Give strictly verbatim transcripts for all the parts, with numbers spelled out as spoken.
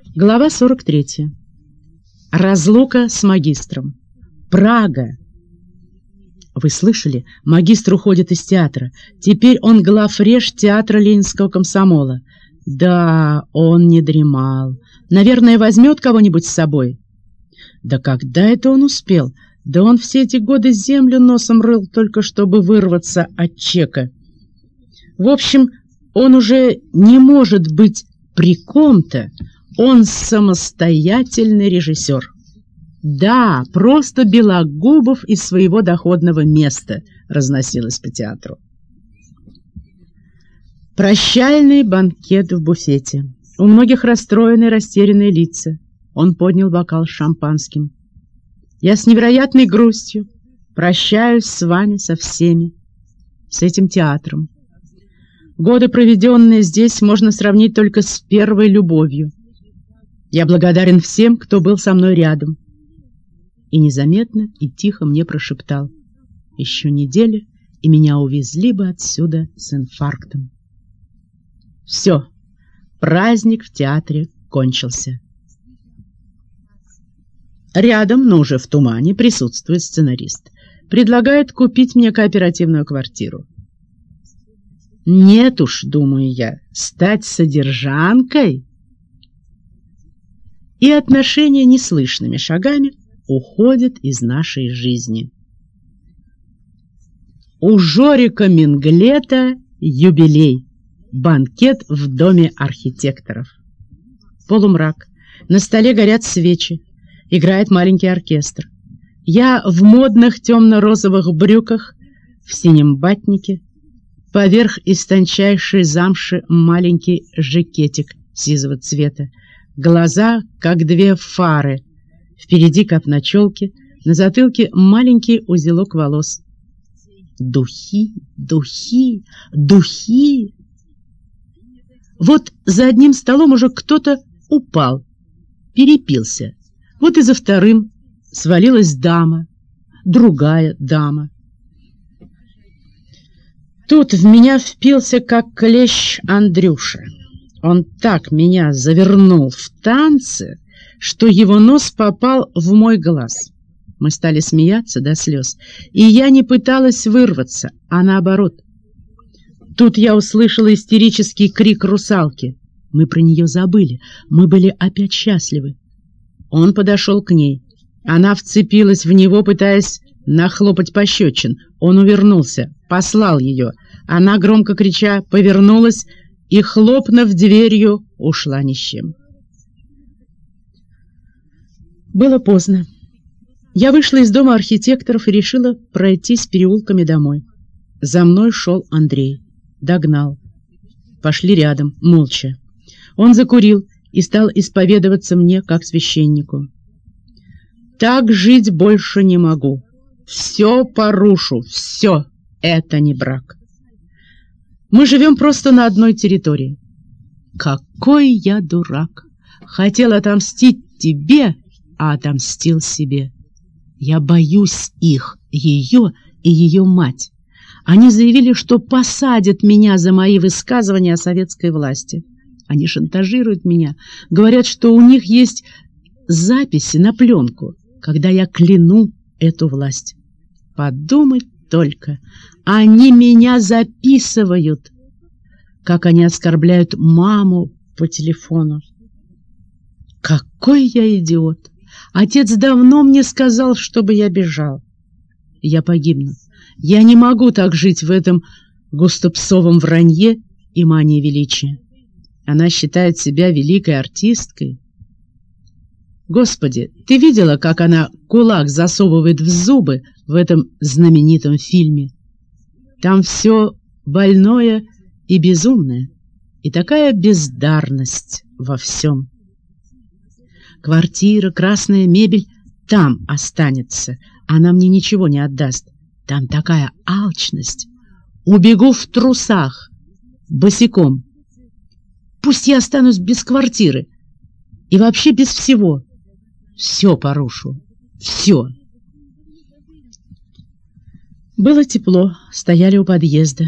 Глава сорок третья. Разлука с магистром. Прага. Вы слышали? Магистр уходит из театра. Теперь он главреж театра Ленинского комсомола. Да, он не дремал. Наверное, возьмет кого-нибудь с собой. Да когда это он успел? Да он все эти годы землю носом рыл, только чтобы вырваться от чека. В общем, он уже не может быть при ком-то. Он самостоятельный режиссер. Да, просто Белогубов из своего доходного места разносилось по театру. Прощальный банкет в буфете. У многих расстроенные, растерянные лица. Он поднял бокал с шампанским. Я с невероятной грустью прощаюсь с вами, со всеми, с этим театром. Годы, проведенные здесь, можно сравнить только с первой любовью. Я благодарен всем, кто был со мной рядом. И незаметно и тихо мне прошептал: еще неделя, и меня увезли бы отсюда с инфарктом. Все, праздник в театре кончился. Рядом, но уже в тумане, присутствует сценарист. Предлагает купить мне кооперативную квартиру. Нет уж, думаю я, стать содержанкой. И отношения неслышными шагами уходят из нашей жизни. У Жорика Менглета юбилей. Банкет в доме архитекторов. Полумрак. На столе горят свечи. Играет маленький оркестр. Я в модных темно-розовых брюках, в синем батнике. Поверх из тончайшей замши маленький жакетик сизого цвета. Глаза, как две фары. Впереди копна челки, на затылке маленький узелок волос. Духи, духи, духи. Вот за одним столом уже кто-то упал, перепился. Вот и за вторым свалилась дама, другая дама. Тут в меня впился, как клещ, Андрюша. Он так меня завернул в танцы, что его нос попал в мой глаз. Мы стали смеяться до слез, и я не пыталась вырваться, а наоборот. Тут я услышала истерический крик русалки. Мы про нее забыли, мы были опять счастливы. Он подошел к ней. Она вцепилась в него, пытаясь нахлопать пощечин. Он увернулся, послал ее. Она, громко крича, повернулась и, хлопнув дверью, ушла ни с чем. Было поздно. Я вышла из дома архитекторов и решила пройтись переулками домой. За мной шел Андрей. Догнал. Пошли рядом, молча. Он закурил и стал исповедоваться мне, как священнику. «Так жить больше не могу. Все порушу, все. Это не брак. Мы живем просто на одной территории». Какой я дурак! Хотел отомстить тебе, а отомстил себе. Я боюсь их, ее и ее мать. Они заявили, что посадят меня за мои высказывания о советской власти. Они шантажируют меня, говорят, что у них есть записи на пленку, когда я кляну эту власть. Подумать только, они меня записывают, как они оскорбляют маму по телефону. Какой я идиот! Отец давно мне сказал, чтобы я бежал. Я погибну. Я не могу так жить в этом густопсовом вранье и мании величия. Она считает себя великой артисткой. Господи, ты видела, как она кулак засовывает в зубы в этом знаменитом фильме? Там все больное и безумное, и такая бездарность во всем. Квартира, красная мебель там останется, она мне ничего не отдаст. Там такая алчность. Убегу в трусах, босиком. Пусть я останусь без квартиры и вообще без всего. Все порушу, все. Было тепло, стояли у подъезда.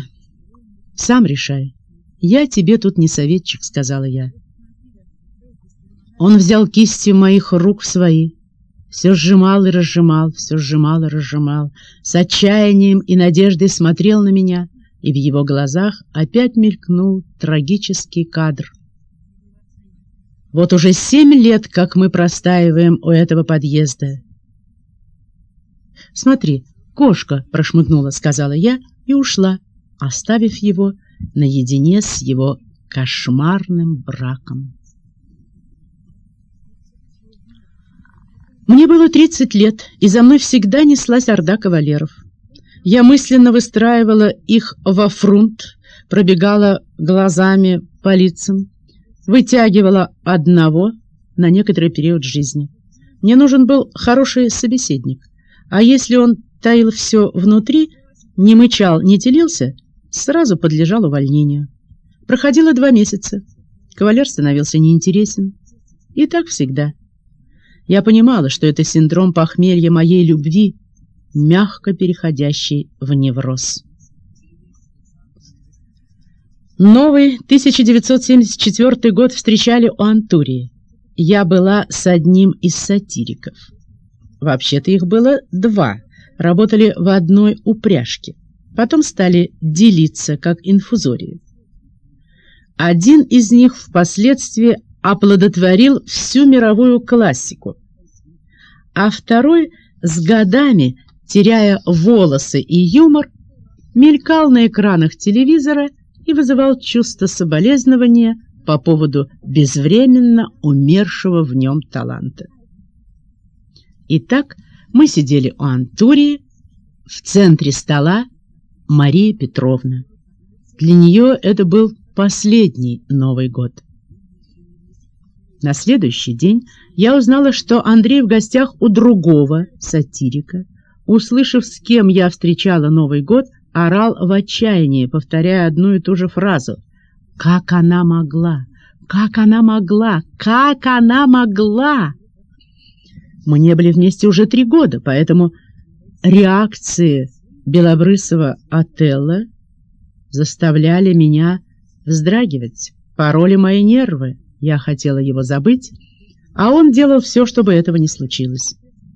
«Сам решай. Я тебе тут не советчик», — сказала я. Он взял кисти моих рук в свои, все сжимал и разжимал, все сжимал и разжимал, с отчаянием и надеждой смотрел на меня, и в его глазах опять мелькнул трагический кадр. Вот уже семь лет, как мы простаиваем у этого подъезда. «Смотри, кошка прошмыгнула», — сказала я и ушла, оставив его наедине с его кошмарным браком. Мне было тридцать лет, и за мной всегда неслась орда кавалеров. Я мысленно выстраивала их во фрунт, пробегала глазами по лицам, вытягивала одного на некоторый период жизни. Мне нужен был хороший собеседник, а если он таил все внутри, не мычал, не телился, сразу подлежал увольнению. Проходило два месяца, кавалер становился неинтересен. И так всегда. Я понимала, что это синдром похмелья моей любви, мягко переходящий в невроз. Новый тысяча девятьсот семьдесят четвёртый год встречали у Антурии. Я была с одним из сатириков. Вообще-то их было два, работали в одной упряжке. Потом стали делиться, как инфузории. Один из них впоследствии оплодотворил всю мировую классику, а второй с годами, теряя волосы и юмор, мелькал на экранах телевизора и вызывал чувство соболезнования по поводу безвременно умершего в нем таланта. Итак, мы сидели у Антурии, в центре стола Мария Петровна. Для нее это был последний Новый год. На следующий день я узнала, что Андрей в гостях у другого сатирика. Услышав, с кем я встречала Новый год, орал в отчаянии, повторяя одну и ту же фразу. «Как она могла? Как она могла? Как она могла?» Мы не были вместе уже три года, поэтому реакции белобрысого Отелло заставляли меня вздрагивать, пороли мои нервы. Я хотела его забыть, а он делал все, чтобы этого не случилось.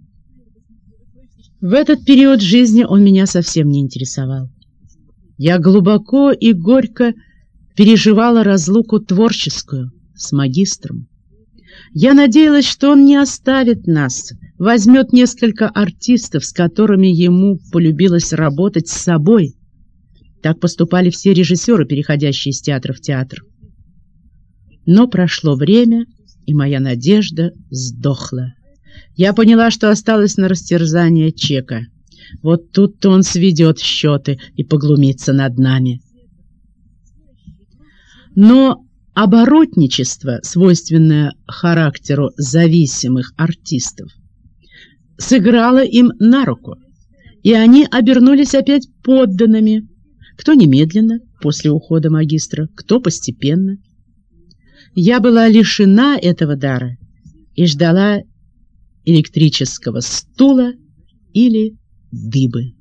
В этот период жизни он меня совсем не интересовал. Я глубоко и горько переживала разлуку творческую с магистром. Я надеялась, что он не оставит нас, возьмет несколько артистов, с которыми ему полюбилось работать, с собой. Так поступали все режиссеры, переходящие из театра в театр. Но прошло время, и моя надежда сдохла. Я поняла, что осталось на растерзание чека. Вот тут-то он сведет счеты и поглумится над нами. Но оборотничество, свойственное характеру зависимых артистов, сыграло им на руку, и они обернулись опять подданными, кто немедленно, после ухода магистра, кто постепенно. Я была лишена этого дара и ждала электрического стула или дыбы.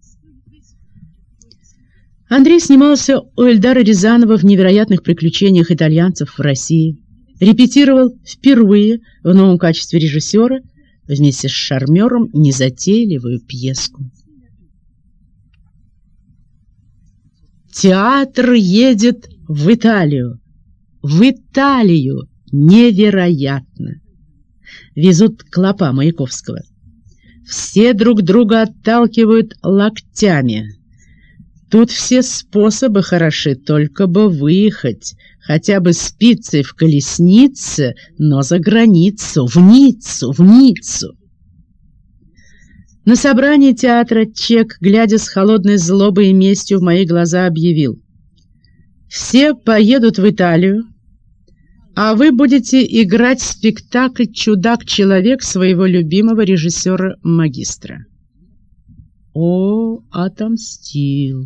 Андрей снимался у Эльдара Рязанова в «Невероятных приключениях итальянцев в России». Репетировал впервые в новом качестве режиссера вместе с шармером незатейливую пьеску. Театр едет в Италию. В Италию! Невероятно! Везут клопа Маяковского. Все друг друга отталкивают локтями. Тут все способы хороши, только бы выехать, хотя бы спицей в колеснице, но за границу, в Ниццу, в Ниццу. На собрании театра Чек, глядя с холодной злобой и местью в мои глаза, объявил: «Все поедут в Италию, а вы будете играть спектакль «Чудак-человек» своего любимого режиссера-магистра». О, отомстил!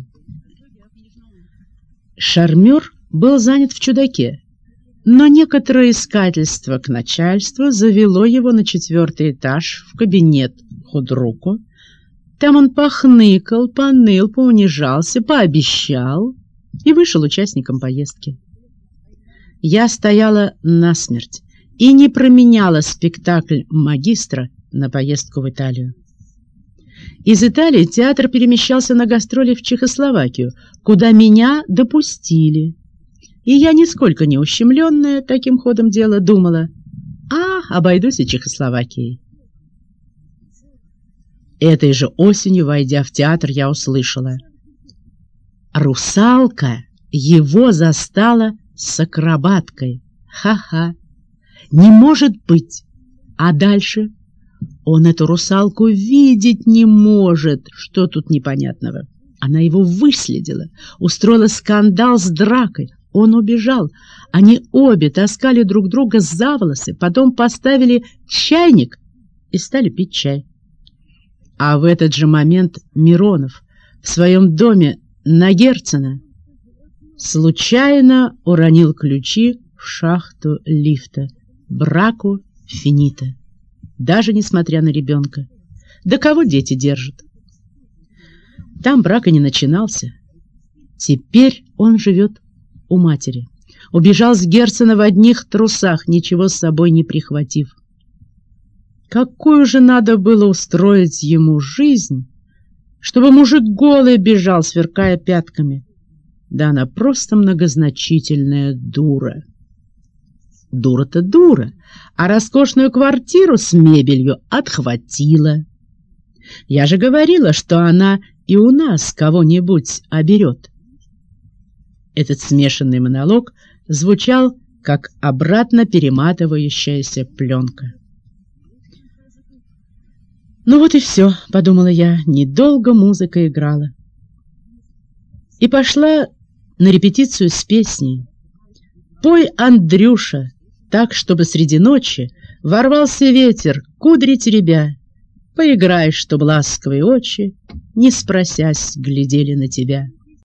Шармер был занят в «Чудаке», но некоторое искательство к начальству завело его на четвертый этаж в кабинет худруку. Там он похныкал, поныл, поунижался, пообещал и вышел участником поездки. Я стояла насмерть и не променяла спектакль «Магистра» на поездку в Италию. Из Италии театр перемещался на гастроли в Чехословакию, куда меня допустили. И я, нисколько не ущемленная таким ходом дела, думала: а, обойдусь и Чехословакией. Этой же осенью, войдя в театр, я услышала: «Русалка его застала с акробаткой. Ха-ха! Не может быть!» А дальше: «Он эту русалку видеть не может». Что тут непонятного? Она его выследила, устроила скандал с дракой. Он убежал. Они обе таскали друг друга за волосы, потом поставили чайник и стали пить чай. А в этот же момент Миронов в своем доме на Герцена случайно уронил ключи в шахту лифта. Браку финита. Даже несмотря на ребенка. Да кого дети держат? Там брак и не начинался. Теперь он живет у матери. Убежал с Герцена в одних трусах, ничего с собой не прихватив. Какую же надо было устроить ему жизнь, чтобы мужик голый бежал, сверкая пятками? Да она просто многозначительная дура. Дура-то дура, а роскошную квартиру с мебелью отхватила. Я же говорила, что она и у нас кого-нибудь оберет. Этот смешанный монолог звучал, как обратно перематывающаяся пленка. «Ну вот и все», — подумала я, — недолго музыка играла. И пошла на репетицию с песней. «Пой, Андрюша, так, чтобы среди ночи ворвался ветер, кудри теребя. Поиграй, чтоб ласковые очи, не спросясь, глядели на тебя».